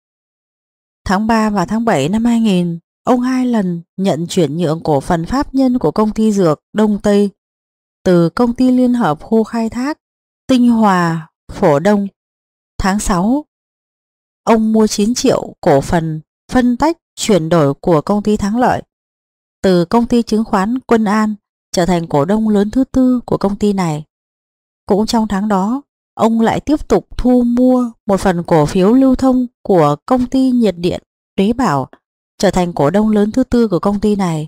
Tháng ba và tháng bảy năm hai nghìn, ông hai lần nhận chuyển nhượng cổ phần pháp nhân của công ty dược Đông Tây từ công ty liên hợp khu khai thác Tinh Hòa, Phổ Đông. Tháng sáu, ông mua chín triệu cổ phần phân tách chuyển đổi của công ty Thắng Lợi từ công ty chứng khoán Quân An, trở thành cổ đông lớn thứ tư của công ty này. Cũng trong tháng đó, ông lại tiếp tục thu mua một phần cổ phiếu lưu thông của công ty nhiệt điện Tuế Bảo, trở thành cổ đông lớn thứ tư của công ty này.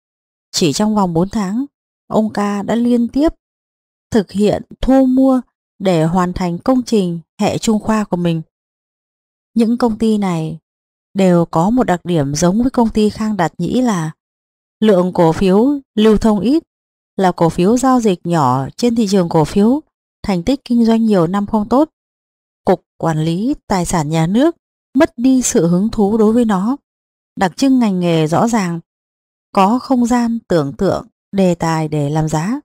Chỉ trong vòng bốn tháng, ông Ca đã liên tiếp thực hiện thu mua để hoàn thành công trình hệ trung khoa của mình. Những công ty này đều có một đặc điểm giống với công ty Khang Đạt Nhĩ là lượng cổ phiếu lưu thông ít, là cổ phiếu giao dịch nhỏ trên thị trường cổ phiếu, thành tích kinh doanh nhiều năm không tốt. Cục Quản lý Tài sản Nhà nước mất đi sự hứng thú đối với nó. Đặc trưng ngành nghề rõ ràng, có không gian tưởng tượng, đề tài để làm giá.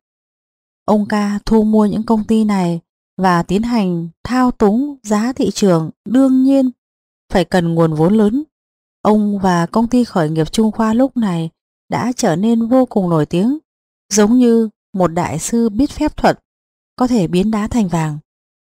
Ông Ca thu mua những công ty này và tiến hành thao túng giá thị trường, đương nhiên phải cần nguồn vốn lớn. Ông và công ty khởi nghiệp Trung Khoa lúc này đã trở nên vô cùng nổi tiếng, giống như một đại sư biết phép thuật, có thể biến đá thành vàng.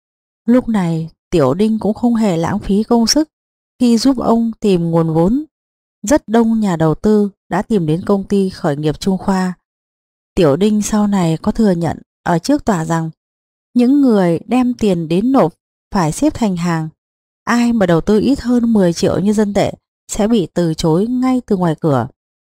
Lúc này Tiểu Đinh cũng không hề lãng phí công sức khi giúp ông tìm nguồn vốn. Rất đông nhà đầu tư đã tìm đến công ty khởi nghiệp Trung Khoa. Tiểu Đinh sau này có thừa nhận ở trước tòa rằng những người đem tiền đến nộp phải xếp thành hàng. Ai mà đầu tư ít hơn mười triệu nhân dân tệ sẽ bị từ chối ngay từ ngoài cửa.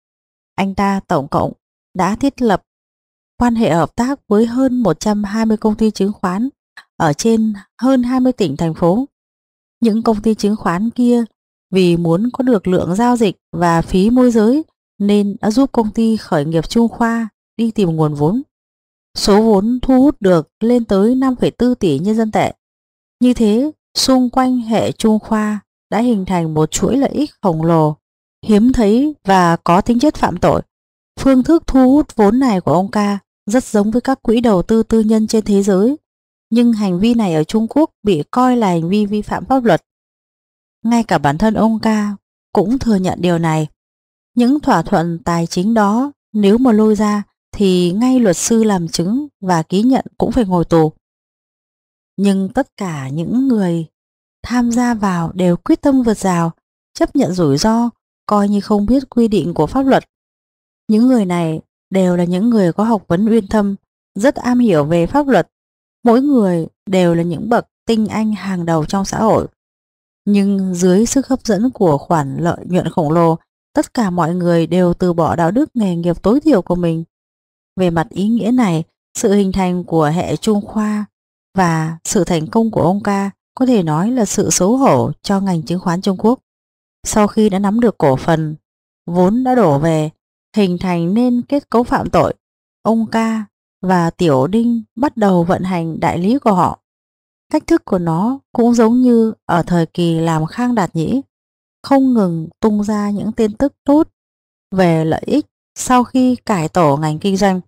Anh ta tổng cộng đã thiết lập quan hệ hợp tác với hơn một trăm hai mươi công ty chứng khoán ở trên hơn hai mươi tỉnh thành phố. Những công ty chứng khoán kia vì muốn có được lượng giao dịch và phí môi giới nên đã giúp công ty khởi nghiệp Trung Khoa đi tìm nguồn vốn. Số vốn thu hút được lên tới năm phẩy bốn tỷ nhân dân tệ. Như thế, xung quanh hệ Trung Khoa đã hình thành một chuỗi lợi ích khổng lồ, hiếm thấy và có tính chất phạm tội. Phương thức thu hút vốn này của ông Ca rất giống với các quỹ đầu tư tư nhân trên thế giới, nhưng hành vi này ở Trung Quốc bị coi là hành vi vi phạm pháp luật. Ngay cả bản thân ông Ca cũng thừa nhận điều này. Những thỏa thuận tài chính đó nếu mà lôi ra thì ngay luật sư làm chứng và ký nhận cũng phải ngồi tù. Nhưng tất cả những người tham gia vào đều quyết tâm vượt rào, chấp nhận rủi ro, coi như không biết quy định của pháp luật. Những người này đều là những người có học vấn uyên thâm, rất am hiểu về pháp luật. Mỗi người đều là những bậc tinh anh hàng đầu trong xã hội. Nhưng dưới sức hấp dẫn của khoản lợi nhuận khổng lồ, tất cả mọi người đều từ bỏ đạo đức nghề nghiệp tối thiểu của mình. Về mặt ý nghĩa này, sự hình thành của hệ Trung Khoa và sự thành công của ông Ca có thể nói là sự xấu hổ cho ngành chứng khoán Trung Quốc. Sau khi đã nắm được cổ phần, vốn đã đổ về, hình thành nên kết cấu phạm tội, ông Ca và Tiểu Đinh bắt đầu vận hành đại lý của họ. Cách thức của nó cũng giống như ở thời kỳ làm Khang Đạt Nhĩ, không ngừng tung ra những tin tức tốt về lợi ích sau khi cải tổ ngành kinh doanh.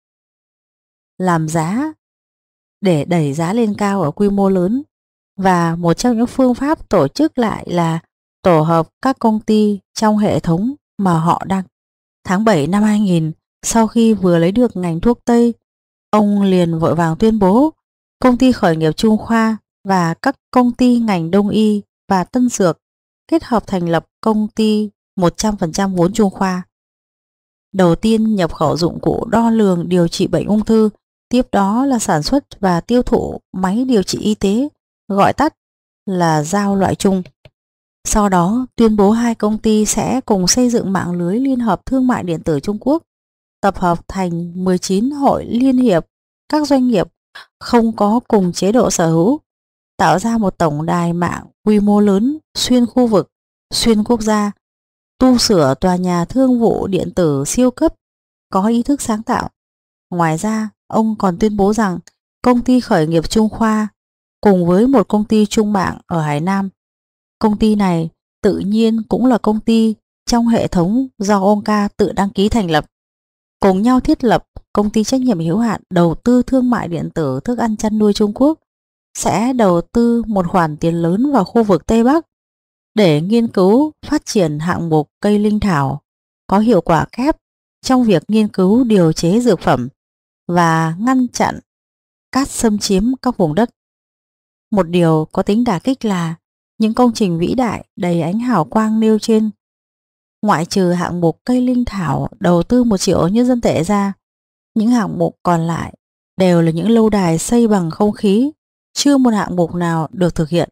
Làm giá để đẩy giá lên cao ở quy mô lớn, và một trong những phương pháp tổ chức lại là tổ hợp các công ty trong hệ thống mà họ đang. Tháng bảy năm hai nghìn, sau khi vừa lấy được ngành thuốc Tây, ông liền vội vàng tuyên bố công ty khởi nghiệp Trung Khoa và các công ty ngành Đông y và Tân dược kết hợp thành lập công ty một trăm phần trăm vốn Trung Khoa. Đầu tiên nhập khẩu dụng cụ đo lường điều trị bệnh ung thư, tiếp đó là sản xuất và tiêu thụ máy điều trị y tế, gọi tắt là dao loại chung. Sau đó tuyên bố hai công ty sẽ cùng xây dựng mạng lưới Liên hợp Thương mại Điện tử Trung Quốc, tập hợp thành mười chín hội liên hiệp các doanh nghiệp không có cùng chế độ sở hữu, tạo ra một tổng đài mạng quy mô lớn xuyên khu vực, xuyên quốc gia, tu sửa tòa nhà thương vụ điện tử siêu cấp, có ý thức sáng tạo. Ngoài ra, ông còn tuyên bố rằng công ty khởi nghiệp Trung Khoa cùng với một công ty trung mạng ở Hải Nam. Công ty này tự nhiên cũng là công ty trong hệ thống do ông Ca tự đăng ký thành lập. Cùng nhau thiết lập công ty trách nhiệm hữu hạn đầu tư thương mại điện tử thức ăn chăn nuôi Trung Quốc, sẽ đầu tư một khoản tiền lớn vào khu vực Tây Bắc để nghiên cứu phát triển hạng mục cây linh thảo có hiệu quả kép trong việc nghiên cứu điều chế dược phẩm và ngăn chặn cát xâm chiếm các vùng đất. Một điều có tính đả kích là những công trình vĩ đại đầy ánh hào quang nêu trên, ngoại trừ hạng mục cây linh thảo đầu tư một triệu nhân dân tệ ra, những hạng mục còn lại đều là những lâu đài xây bằng không khí, chưa một hạng mục nào được thực hiện.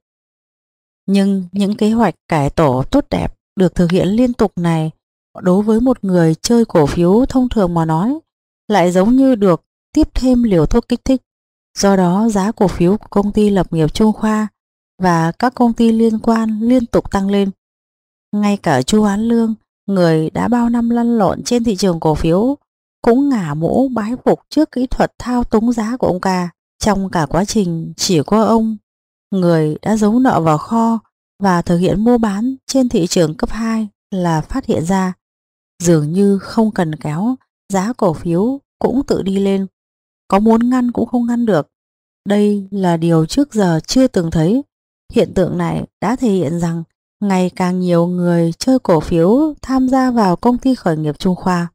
Nhưng những kế hoạch cải tổ tốt đẹp được thực hiện liên tục này, đối với một người chơi cổ phiếu thông thường mà nói, lại giống như được tiếp thêm liều thuốc kích thích. Do đó, giá cổ phiếu của công ty lập nghiệp Trung Khoa và các công ty liên quan liên tục tăng lên. Ngay cả Chu Án Lương, người đã bao năm lăn lộn trên thị trường cổ phiếu, cũng ngả mũ bái phục trước kỹ thuật thao túng giá của ông ca. Trong cả quá trình, chỉ có ông, người đã giấu nợ vào kho và thực hiện mua bán trên thị trường cấp hai, là phát hiện ra dường như không cần kéo, giá cổ phiếu cũng tự đi lên, có muốn ngăn cũng không ngăn được. Đây là điều trước giờ chưa từng thấy. Hiện tượng này đã thể hiện rằng ngày càng nhiều người chơi cổ phiếu tham gia vào công ty khởi nghiệp Trung Khoa.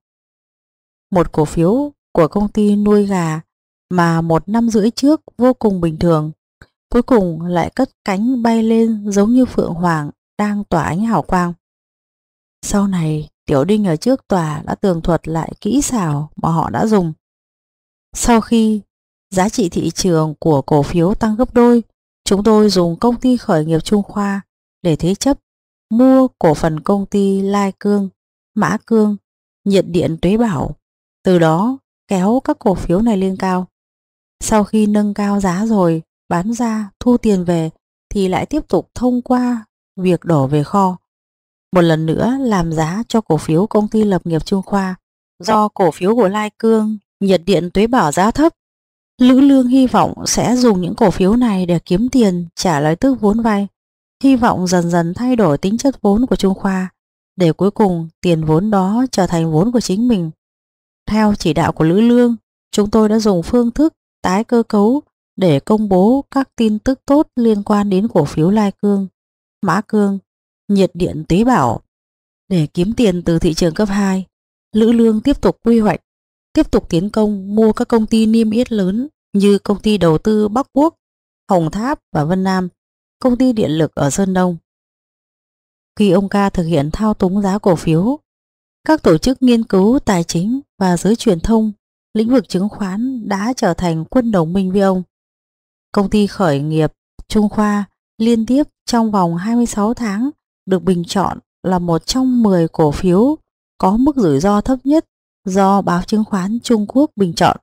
Một cổ phiếu của công ty nuôi gà mà một năm rưỡi trước vô cùng bình thường, cuối cùng lại cất cánh bay lên giống như phượng hoàng đang tỏa ánh hào quang. Sau này, Tiểu Đinh ở trước tòa đã tường thuật lại kỹ xảo mà họ đã dùng. Sau khi giá trị thị trường của cổ phiếu tăng gấp đôi, chúng tôi dùng công ty khởi nghiệp Trung Khoa để thế chấp mua cổ phần công ty Lai Cương, Mã Cương, Nhiệt Điện Tuế Bảo, từ đó kéo các cổ phiếu này lên cao. Sau khi nâng cao giá rồi, bán ra, thu tiền về thì lại tiếp tục thông qua việc đổ về kho. Một lần nữa làm giá cho cổ phiếu công ty lập nghiệp Trung Khoa. Do cổ phiếu của Lai Cương, Nhiệt Điện Tuế Bảo giá thấp, Lữ Lương hy vọng sẽ dùng những cổ phiếu này để kiếm tiền trả lời tức vốn vay, hy vọng dần dần thay đổi tính chất vốn của Trung Khoa, để cuối cùng tiền vốn đó trở thành vốn của chính mình. Theo chỉ đạo của Lữ Lương, chúng tôi đã dùng phương thức tái cơ cấu để công bố các tin tức tốt liên quan đến cổ phiếu Lai Cương, Mã Cương, Nhiệt Điện Tuế Bảo. Để kiếm tiền từ thị trường cấp hai, Lữ Lương tiếp tục quy hoạch, tiếp tục tiến công mua các công ty niêm yết lớn như công ty đầu tư Bắc Quốc, Hồng Tháp và Vân Nam, công ty điện lực ở Sơn Đông. Khi ông ca thực hiện thao túng giá cổ phiếu, các tổ chức nghiên cứu tài chính và giới truyền thông lĩnh vực chứng khoán đã trở thành quân đồng minh với ông. Công ty khởi nghiệp Trung Khoa liên tiếp trong vòng hai mươi sáu tháng được bình chọn là một trong mười cổ phiếu có mức rủi ro thấp nhất do báo chứng khoán Trung Quốc bình chọn.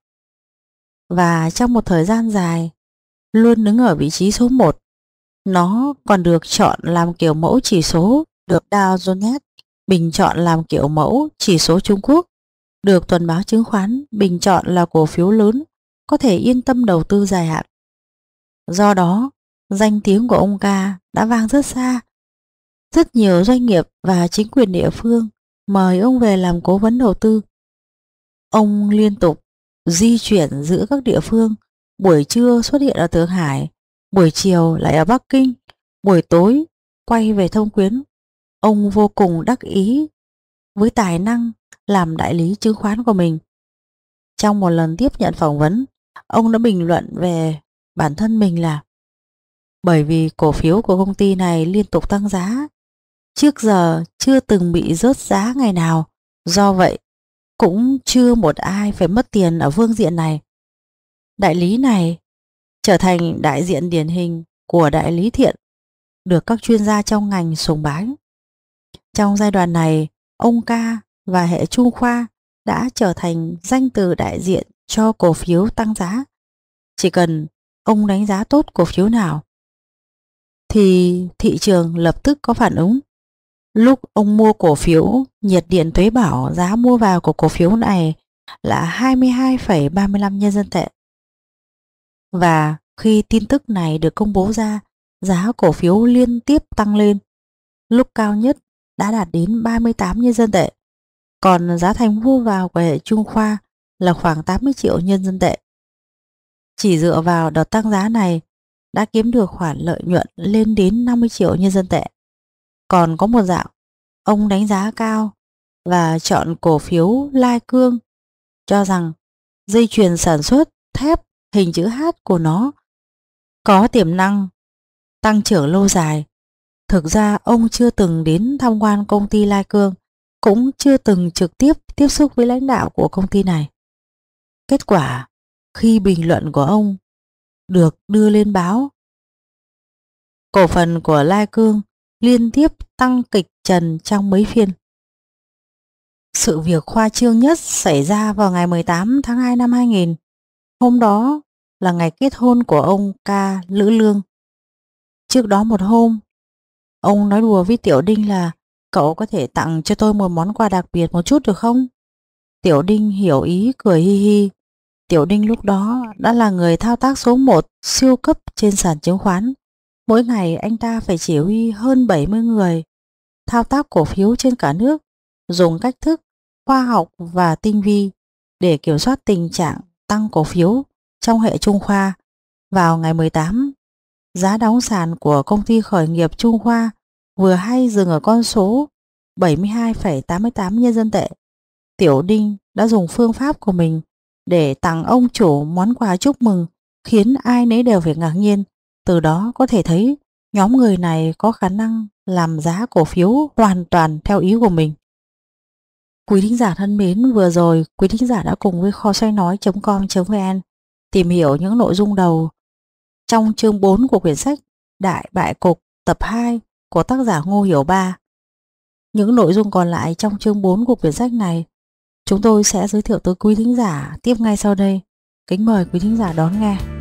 Và trong một thời gian dài luôn đứng ở vị trí số một. Nó còn được chọn làm kiểu mẫu chỉ số, được Dow Jones bình chọn làm kiểu mẫu chỉ số Trung Quốc, được tuần báo chứng khoán bình chọn là cổ phiếu lớn có thể yên tâm đầu tư dài hạn. Do đó, danh tiếng của ông ca đã vang rất xa. Rất nhiều doanh nghiệp và chính quyền địa phương mời ông về làm cố vấn đầu tư. Ông liên tục di chuyển giữa các địa phương, buổi trưa xuất hiện ở Thượng Hải, buổi chiều lại ở Bắc Kinh, buổi tối quay về Thông Quyến. Ông vô cùng đắc ý với tài năng làm đại lý chứng khoán của mình. Trong một lần tiếp nhận phỏng vấn, ông đã bình luận về bản thân mình là: bởi vì cổ phiếu của công ty này liên tục tăng giá, trước giờ chưa từng bị rớt giá ngày nào, do vậy cũng chưa một ai phải mất tiền ở phương diện này. Đại lý này trở thành đại diện điển hình của đại lý thiện, được các chuyên gia trong ngành sùng bái. Trong giai đoạn này, ông ca và hệ Trung Khoa đã trở thành danh từ đại diện cho cổ phiếu tăng giá. Chỉ cần ông đánh giá tốt cổ phiếu nào thì thị trường lập tức có phản ứng. Lúc ông mua cổ phiếu Nhiệt Điện Tuế Bảo, giá mua vào của cổ phiếu này là hai mươi hai phẩy ba mươi lăm nhân dân tệ. Và khi tin tức này được công bố ra, giá cổ phiếu liên tiếp tăng lên. Lúc cao nhất đã đạt đến ba mươi tám nhân dân tệ. Còn giá thành mua vào của hệ Trung Khoa là khoảng tám mươi triệu nhân dân tệ. Chỉ dựa vào đợt tăng giá này đã kiếm được khoản lợi nhuận lên đến năm mươi triệu nhân dân tệ. Còn có một dạng, ông đánh giá cao và chọn cổ phiếu Lai Cương, cho rằng dây chuyền sản xuất thép hình chữ H của nó có tiềm năng tăng trưởng lâu dài. Thực ra ông chưa từng đến tham quan công ty Lai Cương, cũng chưa từng trực tiếp tiếp xúc với lãnh đạo của công ty này. Kết quả, khi bình luận của ông được đưa lên báo, cổ phần của Lai Cương liên tiếp tăng kịch trần trong mấy phiên. Sự việc khoa trương nhất xảy ra vào ngày mười tám tháng hai năm hai nghìn. Hôm đó là ngày kết hôn của ông ca Lữ Lương. Trước đó một hôm, ông nói đùa với Tiểu Đinh là cậu có thể tặng cho tôi một món quà đặc biệt một chút được không? Tiểu Đinh hiểu ý cười hi hi. Tiểu Đinh lúc đó đã là người thao tác số một siêu cấp trên sàn chứng khoán. Mỗi ngày anh ta phải chỉ huy hơn bảy mươi người thao tác cổ phiếu trên cả nước, dùng cách thức khoa học và tinh vi để kiểm soát tình trạng tăng cổ phiếu trong hệ Trung Khoa. Vào ngày mười tám, giá đóng sàn của công ty khởi nghiệp Trung Khoa vừa hay dừng ở con số bảy mươi hai phẩy tám mươi tám nhân dân tệ. Tiểu Đinh đã dùng phương pháp của mình để tặng ông chủ món quà chúc mừng, khiến ai nấy đều phải ngạc nhiên. Từ đó có thể thấy nhóm người này có khả năng làm giá cổ phiếu hoàn toàn theo ý của mình. Quý thính giả thân mến, vừa rồi quý thính giả đã cùng với kho sách nói chấm com chấm vn tìm hiểu những nội dung đầu trong chương bốn của quyển sách Đại Bại Cục tập hai của tác giả Ngô Hiểu Ba. Những nội dung còn lại trong chương bốn của quyển sách này chúng tôi sẽ giới thiệu tới quý thính giả tiếp ngay sau đây. Kính mời quý thính giả đón nghe.